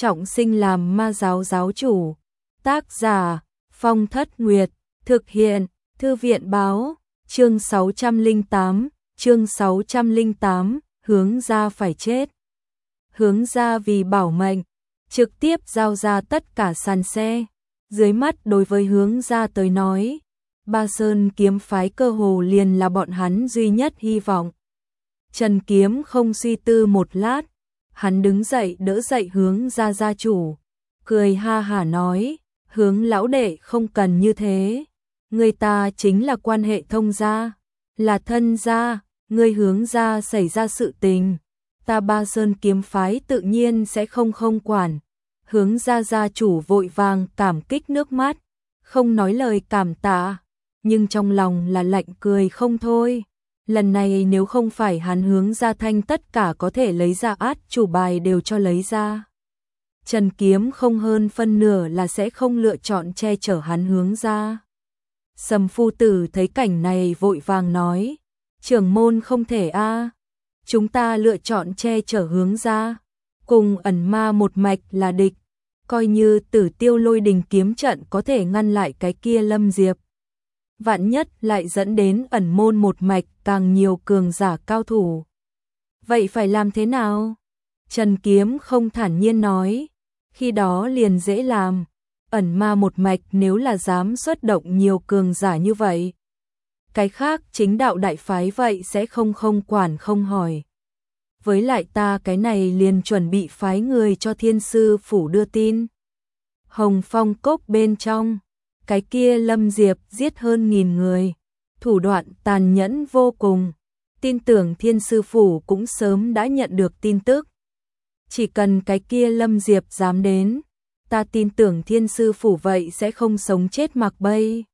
trọng sinh làm ma giáo giáo chủ. Tác giả Phong Thất Nguyệt. Thực hiện Thư viện báo. Chương 608, hướng ra phải chết. Hướng ra vì bảo mệnh, trực tiếp giao ra tất cả sàn xe. Dưới mắt đối với hướng ra tới nói, Ba Sơn kiếm phái cơ hồ liền là bọn hắn duy nhất hy vọng. Trần Kiếm không suy tư một lát, hắn đứng dậy đỡ dậy hướng ra gia chủ, cười ha hả nói, hướng lão đệ không cần như thế, người ta chính là quan hệ thông gia, là thân gia, người hướng ra xảy ra sự tình, ta Ba Sơn kiếm phái tự nhiên sẽ không quản. Hướng ra gia chủ vội vàng cảm kích nước mắt, không nói lời cảm tạ, nhưng trong lòng là lạnh cười không thôi. Lần này nếu không phải hắn hướng ra thanh tất cả có thể lấy ra át chủ bài đều cho lấy ra. Trần Kiếm không hơn phân nửa là sẽ không lựa chọn che chở hắn hướng ra. Sầm phu tử thấy cảnh này vội vàng nói, trưởng môn không thể a, chúng ta lựa chọn che chở hướng ra, cùng ẩn ma một mạch là địch, coi như Tử Tiêu Lôi Đình kiếm trận có thể ngăn lại cái kia Lâm Diệp. Vạn nhất lại dẫn đến ẩn môn một mạch càng nhiều cường giả cao thủ. Vậy phải làm thế nào? Trần Kiếm không thản nhiên nói, khi đó liền dễ làm, ẩn ma một mạch nếu là dám xuất động nhiều cường giả như vậy. Cái khác chính đạo đại phái vậy sẽ không quản không hỏi. Với lại ta cái này liền chuẩn bị phái người cho Thiên Sư Phủ đưa tin. Hồng Phong Cốc bên trong, cái kia Lâm Diệp giết hơn 1000 người, thủ đoạn tàn nhẫn vô cùng, tin tưởng Thiên Sư Phủ cũng sớm đã nhận được tin tức. Chỉ cần cái kia Lâm Diệp dám đến, ta tin tưởng Thiên Sư Phủ vậy sẽ không sống chết mặc bay.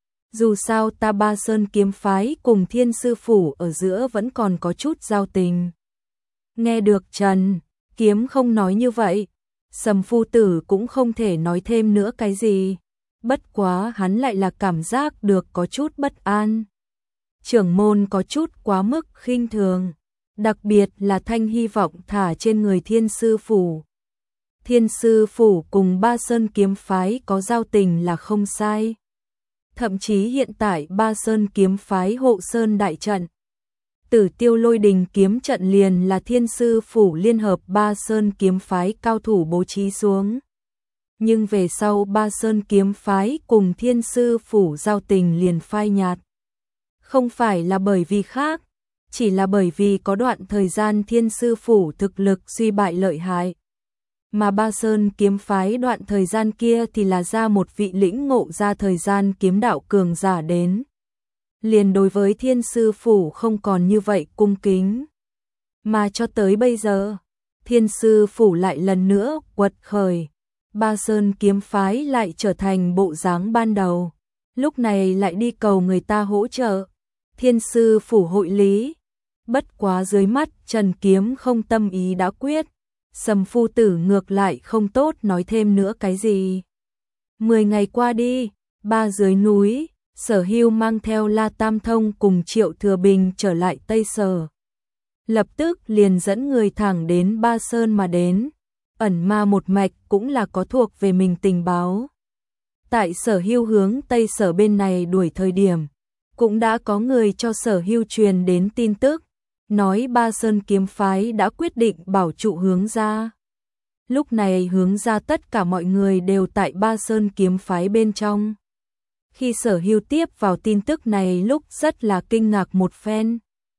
Dù sao ta Ba Sơn kiếm phái cùng Thiên Sư Phủ ở giữa vẫn còn có chút giao tình. Nghe được Trần Kiếm không nói như vậy, Sầm phu tử cũng không thể nói thêm nữa cái gì. Bất quá hắn lại là cảm giác được có chút bất an. Trưởng môn có chút quá mức khinh thường, đặc biệt là thanh hy vọng thả trên người Thiên Sư Phủ. Thiên Sư Phủ cùng Ba Sơn kiếm phái có giao tình là không sai. Thậm chí hiện tại Ba Sơn kiếm phái hộ sơn đại trận, Tử Tiêu Lôi Đình kiếm trận liền là Thiên Sư Phủ liên hợp Ba Sơn kiếm phái cao thủ bố trí xuống. Nhưng về sau Ba Sơn kiếm phái cùng Thiên Sư Phủ giao tình liền phai nhạt. Không phải là bởi vì khác, chỉ là bởi vì có đoạn thời gian Thiên Sư Phủ thực lực suy bại lợi hại. Mà Ba Sơn kiếm phái đoạn thời gian kia thì là ra một vị lĩnh ngộ ra thời gian kiếm đạo cường giả đến. Liền đối với Thiên Sư Phủ không còn như vậy cung kính. Mà cho tới bây giờ, Thiên Sư Phủ lại lần nữa quật khởi. Ba Sơn kiếm phái lại trở thành bộ dáng ban đầu. Lúc này lại đi cầu người ta hỗ trợ. Thiên Sư Phủ hội lý. Bất quá dưới mắt Trần Kiếm không tâm ý đã quyết. Sầm phu tử ngược lại không tốt nói thêm nữa cái gì. 10 ngày qua đi, ba dưới núi, Sở Hưu mang theo La Tam Thông cùng Triệu Thừa Bình trở lại Tây Sở. Lập tức liền dẫn người thẳng đến Ba Sơn mà đến. Ẩn ma một mạch cũng là có thuộc về mình tình báo. Tại Sở Hưu hướng Tây Sở bên này đuổi thời điểm, cũng đã có người cho Sở Hưu truyền đến tin tức, nói Ba Sơn kiếm phái đã quyết định bảo trụ hướng ra. Lúc này hướng ra tất cả mọi người đều tại Ba Sơn kiếm phái bên trong. Khi Sở Hưu tiếp vào tin tức này lúc rất là kinh ngạc một phen.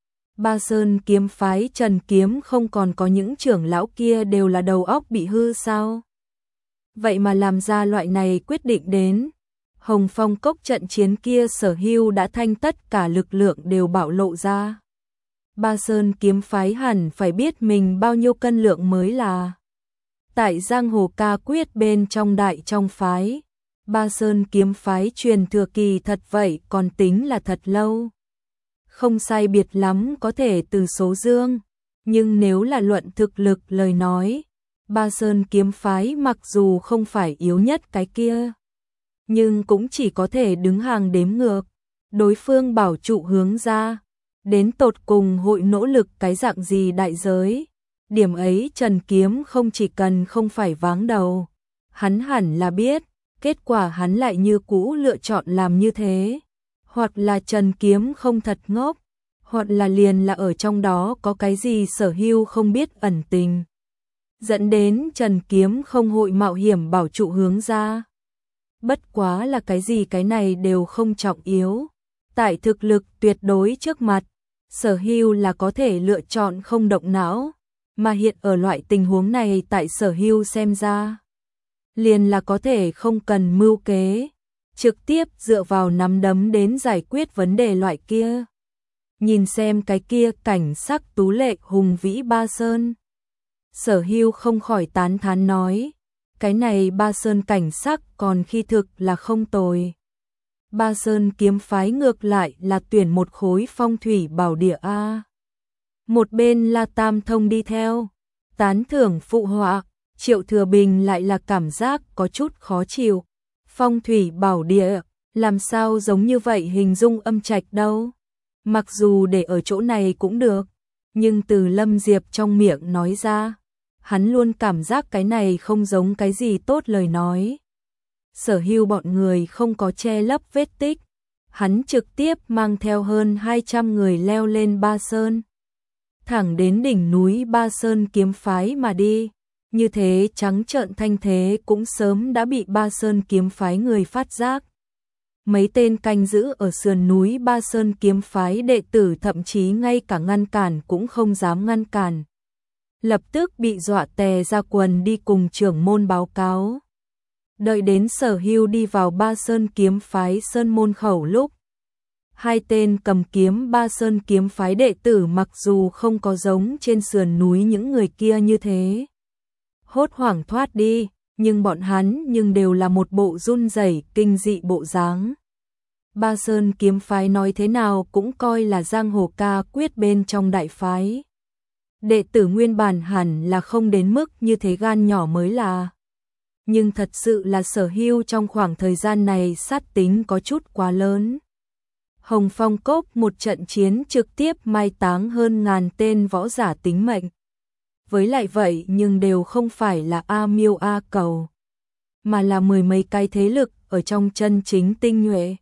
Ba Sơn kiếm phái Trần Kiếm không còn có những trưởng lão kia đều là đầu óc bị hư sao? Vậy mà làm ra loại này quyết định đến. Hồng Phong Cốc trận chiến kia Sở Hưu đã thanh tất cả lực lượng đều bạo lộ ra. Ba Sơn kiếm phái hẳn phải biết mình bao nhiêu cân lượng mới là. Tại giang hồ ca quyết bên trong đại trong phái, Ba Sơn kiếm phái truyền thừa kỳ thật vậy còn tính là thật lâu. Không sai biệt lắm có thể từ số dương, nhưng nếu là luận thực lực lời nói, Ba Sơn kiếm phái mặc dù không phải yếu nhất cái kia, nhưng cũng chỉ có thể đứng hàng đếm ngược. Đối phương bảo trụ hướng ra, đến tột cùng hội nỗ lực cái dạng gì đại giới, Điểm ấy Trần Kiếm không chỉ cần không phải váng đầu, hắn hẳn là biết, kết quả hắn lại như cũ lựa chọn làm như thế. Hoặc là Trần Kiếm không thật ngốc, hoặc là liền là ở trong đó có cái gì Sở Hưu không biết ẩn tình, dẫn đến Trần Kiếm không hội mạo hiểm bảo trụ Hướng gia. Bất quá là cái gì cái này đều không trọng yếu. Tại thực lực tuyệt đối trước mặt, Sở Hưu là có thể lựa chọn không động não, mà hiện ở loại tình huống này tại Sở Hưu xem ra, liền là có thể không cần mưu kế, trực tiếp dựa vào nắm đấm đến giải quyết vấn đề loại kia. Nhìn xem cái kia cảnh sắc tú lệ hùng vĩ Ba Sơn, Sở Hưu không khỏi tán thán nói, cái này Ba Sơn cảnh sắc còn khi thực là không tồi. Ba Sơn kiếm phái ngược lại là tuyển một khối phong thủy bảo địa a. Một bên La Tam Thông đi theo, tán thưởng phụ họa, Triệu Thừa Bình lại là cảm giác có chút khó chịu. Phong thủy bảo địa, làm sao giống như vậy hình dung âm trạch đâu? Mặc dù để ở chỗ này cũng được, nhưng từ Lâm Diệp trong miệng nói ra, hắn luôn cảm giác cái này không giống cái gì tốt lời nói. Sở Hưu bọn người không có che lấp vết tích, hắn trực tiếp mang theo hơn 200 người leo lên Ba Sơn, thẳng đến đỉnh núi Ba Sơn kiếm phái mà đi. Như thế trắng trợn thanh thế cũng sớm đã bị Ba Sơn kiếm phái người phát giác. Mấy tên canh giữ ở sườn núi Ba Sơn kiếm phái đệ tử thậm chí ngay cả ngăn cản cũng không dám ngăn cản. Lập tức bị dọa tè ra quần đi cùng trưởng môn báo cáo. Đợi đến Sở Hưu đi vào Ba Sơn kiếm phái sơn môn khẩu lúc, hai tên cầm kiếm Ba Sơn kiếm phái đệ tử mặc dù không có giống trên sườn núi những người kia như thế, hốt hoảng thoát đi, nhưng bọn hắn nhưng đều là một bộ run rẩy kinh dị bộ dáng. Ba Sơn kiếm phái nói thế nào cũng coi là giang hồ ca quyết bên trong đại phái. Đệ tử nguyên bản hẳn là không đến mức như thế gan nhỏ mới là. Nhưng thật sự là Sở Hưu trong khoảng thời gian này sát tính có chút quá lớn. Hồng Phong Cốc một trận chiến trực tiếp mai táng hơn 1000 tên võ giả tính mệnh. Với lại vậy nhưng đều không phải là A Miêu A Cầu, mà là mười mấy cái thế lực ở trong chân chính tinh nhuệ.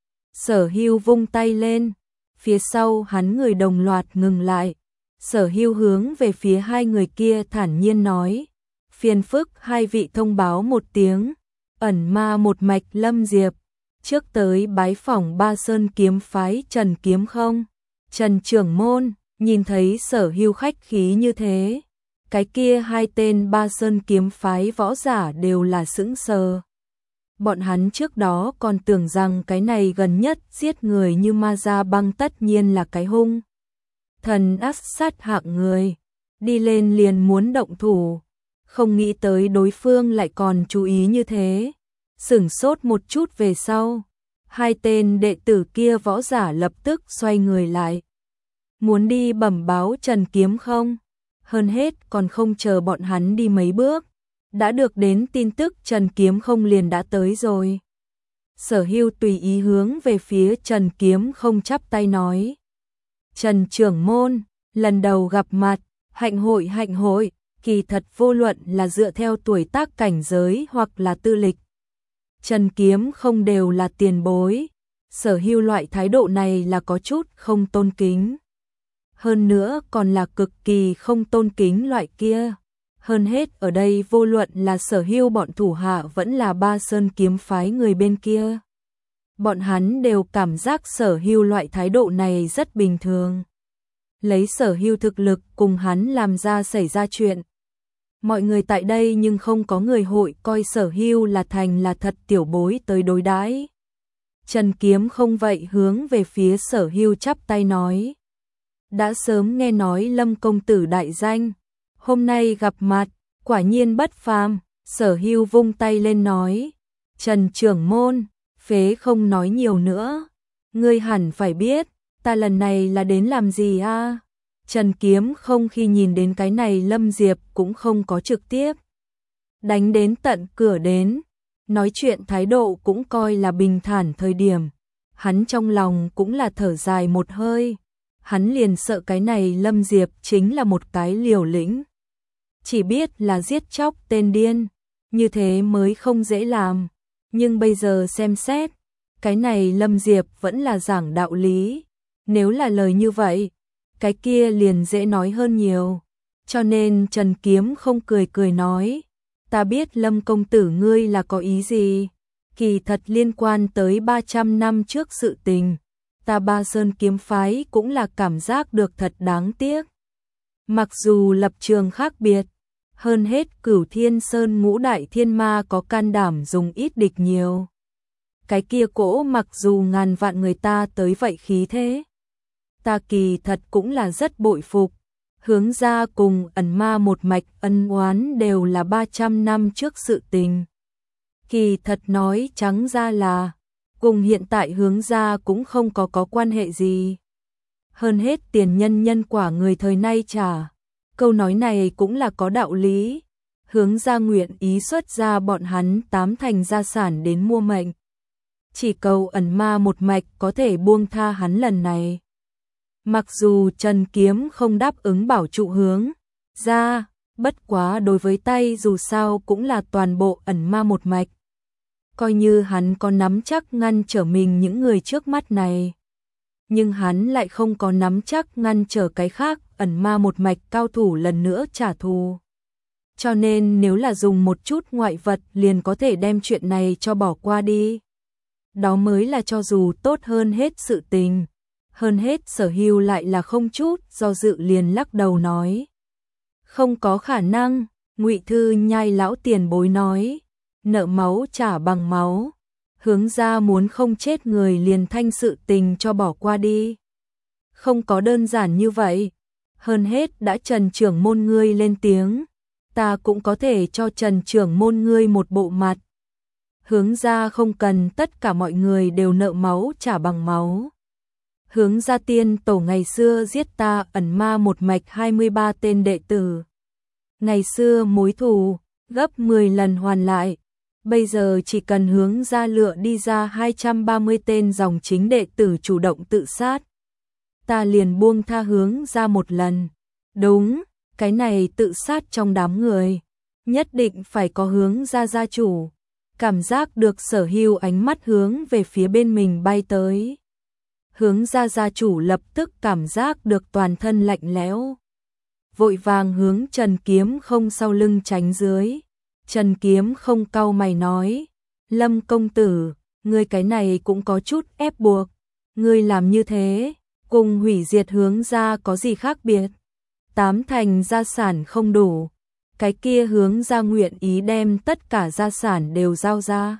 Sở Hưu vung tay lên, phía sau hắn người đồng loạt ngừng lại. Sở Hưu hướng về phía hai người kia thản nhiên nói, phiền phức hai vị thông báo một tiếng, ẩn ma một mạch Lâm Diệp, trước tới bái phỏng Ba Sơn kiếm phái Trần Kiếm không? Trần trưởng môn, nhìn thấy Sở Hưu khách khí như thế, cái kia hai tên Ba Sơn kiếm phái võ giả đều là sững sờ. Bọn hắn trước đó còn tưởng rằng cái này gần nhất giết người như ma da băng tất nhiên là cái hung thần ác sát hạng người, đi lên liền muốn động thủ, không nghĩ tới đối phương lại còn chú ý như thế. Sửng sốt một chút về sau, hai tên đệ tử kia võ giả lập tức xoay người lại, muốn đi bẩm báo Trần Kiếm không? Hơn hết còn không chờ bọn hắn đi mấy bước, đã được đến tin tức Trần Kiếm không liền đã tới rồi. Sở Hưu tùy ý hướng về phía Trần Kiếm không chắp tay nói, Trần trưởng môn, lần đầu gặp mặt, hạnh hội, kỳ thật vô luận là dựa theo tuổi tác cảnh giới hoặc là tư lịch, Trần Kiếm không đều là tiền bối. Sở Hưu loại thái độ này là có chút không tôn kính, hơn nữa còn là cực kỳ không tôn kính loại kia. Hơn hết ở đây vô luận là Sở Hưu bọn thủ hạ vẫn là Ba Sơn kiếm phái người bên kia, bọn hắn đều cảm giác Sở Hưu loại thái độ này rất bình thường. Lấy Sở Hưu thực lực cùng hắn làm ra xảy ra chuyện, mọi người tại đây nhưng không có người hội coi Sở Hưu là thành là thật tiểu bối tới đối đãi. Trần Kiếm không vậy hướng về phía Sở Hưu chắp tay nói, đã sớm nghe nói Lâm công tử đại danh, hôm nay gặp mặt, quả nhiên bất phàm. Sở Hưu vung tay lên nói, Trần trưởng môn, phế không nói nhiều nữa, ngươi hẳn phải biết, ta lần này là đến làm gì a? Trần Kiếm không khi nhìn đến cái này Lâm Diệp cũng không có trực tiếp đánh đến tận cửa đến, nói chuyện thái độ cũng coi là bình thản thời điểm, hắn trong lòng cũng là thở dài một hơi, hắn liền sợ cái này Lâm Diệp chính là một cái liều lĩnh chỉ biết là giết chóc tên điên, như thế mới không dễ làm. Nhưng bây giờ xem xét, cái này Lâm Diệp vẫn là giảng đạo lý. Nếu là lời như vậy, cái kia liền dễ nói hơn nhiều. Cho nên Trần Kiếm không cười cười nói, ta biết Lâm công tử ngươi là có ý gì, kỳ thật liên quan tới 300 năm trước sự tình, ta Ba Sơn kiếm phái cũng là cảm giác được thật đáng tiếc. Mặc dù lập trường khác biệt, hơn hết Cửu Thiên Sơn ngũ đại thiên ma có can đảm dùng ít địch nhiều. Cái kia cỗ mặc dù ngàn vạn người ta tới vậy khí thế, ta kỳ thật cũng là rất bội phục. Hướng gia cùng ẩn ma một mạch ân oán đều là 300 năm trước sự tình. Kỳ thật nói trắng ra là, cùng hiện tại hướng gia cũng không có quan hệ gì. Hơn hết tiền nhân nhân quả người thời nay trả. Câu nói này cũng là có đạo lý. Hướng gia nguyện ý xuất ra bọn hắn 8 thành gia sản đến mua mệnh. Chỉ cầu ẩn ma một mạch có thể buông tha hắn lần này. Mặc dù Trần Kiếm không đáp ứng bảo trụ hướng ra, bất quá đối với tay dù sao cũng là toàn bộ ẩn ma một mạch. Coi như hắn có nắm chắc ngăn trở mình những người trước mắt này, nhưng hắn lại không có nắm chắc ngăn trở cái khác ẩn ma một mạch cao thủ lần nữa trả thù. Cho nên nếu là dùng một chút ngoại vật liền có thể đem chuyện này cho bỏ qua đi. Đó mới là cho dù tốt hơn hết sự tình. Hơn hết Sở Hưu lại là không chút do dự liền lắc đầu nói. Không có khả năng, Ngụy Thư Nhai lão tiền bối nói. Nợ máu trả bằng máu. Hướng ra muốn không chết người liền thanh sự tình cho bỏ qua đi. Không có đơn giản như vậy. Hơn hết đã Trần trưởng môn ngươi lên tiếng. Ta cũng có thể cho Trần trưởng môn ngươi một bộ mặt. Hướng ra không cần tất cả mọi người đều nợ máu trả bằng máu. Hướng ra tiên tổ ngày xưa giết ta ẩn ma một mạch 23 tên đệ tử. Ngày xưa mối thù, gấp 10 lần hoàn lại. Bây giờ chỉ cần hướng ra lựa đi ra 230 tên dòng chính đệ tử chủ động tự sát. Ta liền buông tha hướng ra một lần. Đúng, cái này tự sát trong đám người. Nhất định phải có hướng ra gia chủ. Cảm giác được Sở Hưu ánh mắt hướng về phía bên mình bay tới. Hướng ra gia chủ lập tức cảm giác được toàn thân lạnh lẽo. Vội vàng hướng Trần Kiếm không sau lưng tránh dưới. Trần Kiếm không cau mày nói. Lâm công tử, ngươi cái này cũng có chút ép buộc. Ngươi làm như thế, cùng hủy diệt hướng ra có gì khác biệt. 8 thành gia sản không đủ. Cái kia hướng ra nguyện ý đem tất cả gia sản đều giao ra.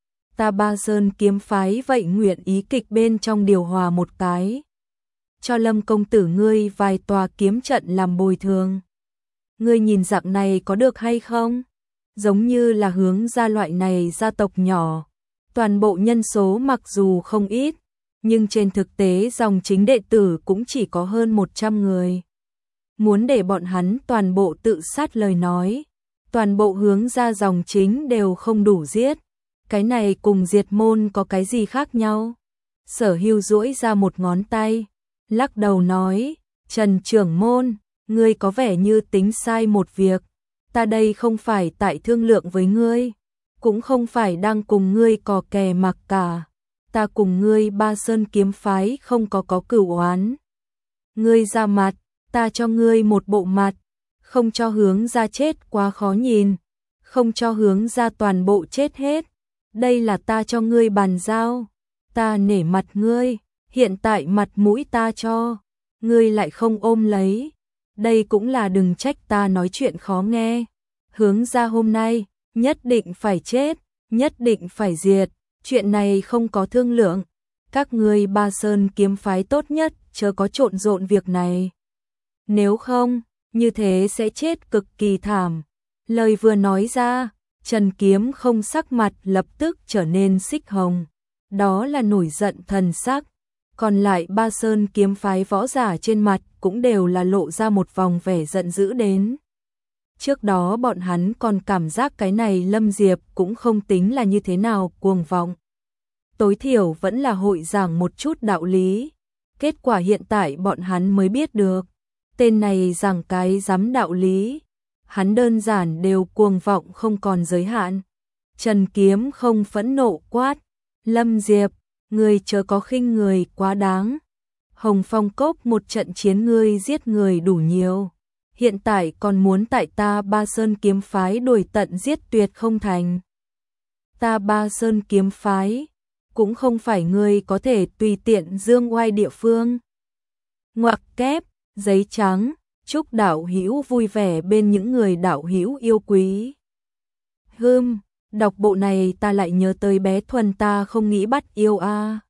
Ta Ba Sơn kiếm phái vậy nguyện ý kịch bên trong điều hòa một cái. Cho Lâm công tử ngươi vài tòa kiếm trận làm bồi thường. Ngươi nhìn dạng này có được hay không? Giống như là hướng ra loại này gia tộc nhỏ. Toàn bộ nhân số mặc dù không ít, nhưng trên thực tế dòng chính đệ tử cũng chỉ có hơn 100 người. Muốn để bọn hắn toàn bộ tự sát lời nói, toàn bộ hướng ra dòng chính đều không đủ giết. Cái này cùng diệt môn có cái gì khác nhau? Sở Hưu duỗi ra một ngón tay, lắc đầu nói, Trần trưởng môn, ngươi có vẻ như tính sai một việc. Ta đây không phải tại thương lượng với ngươi, cũng không phải đang cùng ngươi cò kè mặc cả. Ta cùng ngươi Ba Sơn kiếm phái không có cửu oán. Ngươi ra mặt, ta cho ngươi một bộ mặt, không cho hướng ra chết quá khó nhìn, không cho hướng ra toàn bộ chết hết. Đây là ta cho ngươi bàn giao, ta nể mặt ngươi, hiện tại mặt mũi ta cho, ngươi lại không ôm lấy. Đây cũng là đừng trách ta nói chuyện khó nghe. Hướng ra hôm nay, nhất định phải chết, nhất định phải diệt, chuyện này không có thương lượng. Các ngươi Ba Sơn kiếm phái tốt nhất, chớ có trộn rộn việc này. Nếu không, như thế sẽ chết cực kỳ thảm. Lời vừa nói ra, Trần Kiếm không sắc mặt lập tức trở nên xích hồng. Đó là nổi giận thần sắc. Còn lại Ba Sơn kiếm phái võ giả trên mặt cũng đều là lộ ra một vòng vẻ giận dữ đến. Trước đó bọn hắn còn cảm giác cái này Lâm Diệp cũng không tính là như thế nào cuồng vọng. Tối thiểu vẫn là hội giảng một chút đạo lý. Kết quả hiện tại bọn hắn mới biết được. Tên này giảng cái dám đạo lý. hắn đơn giản đều cuồng vọng không còn giới hạn. Trần Kiếm không phẫn nộ quát, Lâm Diệp, ngươi chớ có khinh người quá đáng. Hồng Phong Cốc một trận chiến ngươi giết người đủ nhiều, hiện tại còn muốn tại ta Ba Sơn kiếm phái đuổi tận giết tuyệt không thành. Ta Ba Sơn kiếm phái cũng không phải ngươi có thể tùy tiện dương oai địa phương. Ngoặc kép, giấy trắng, chúc đạo hữu vui vẻ bên những người đạo hữu yêu quý. Đọc bộ này ta lại nhớ tới bé Thuần ta không nghĩ bắt yêu a.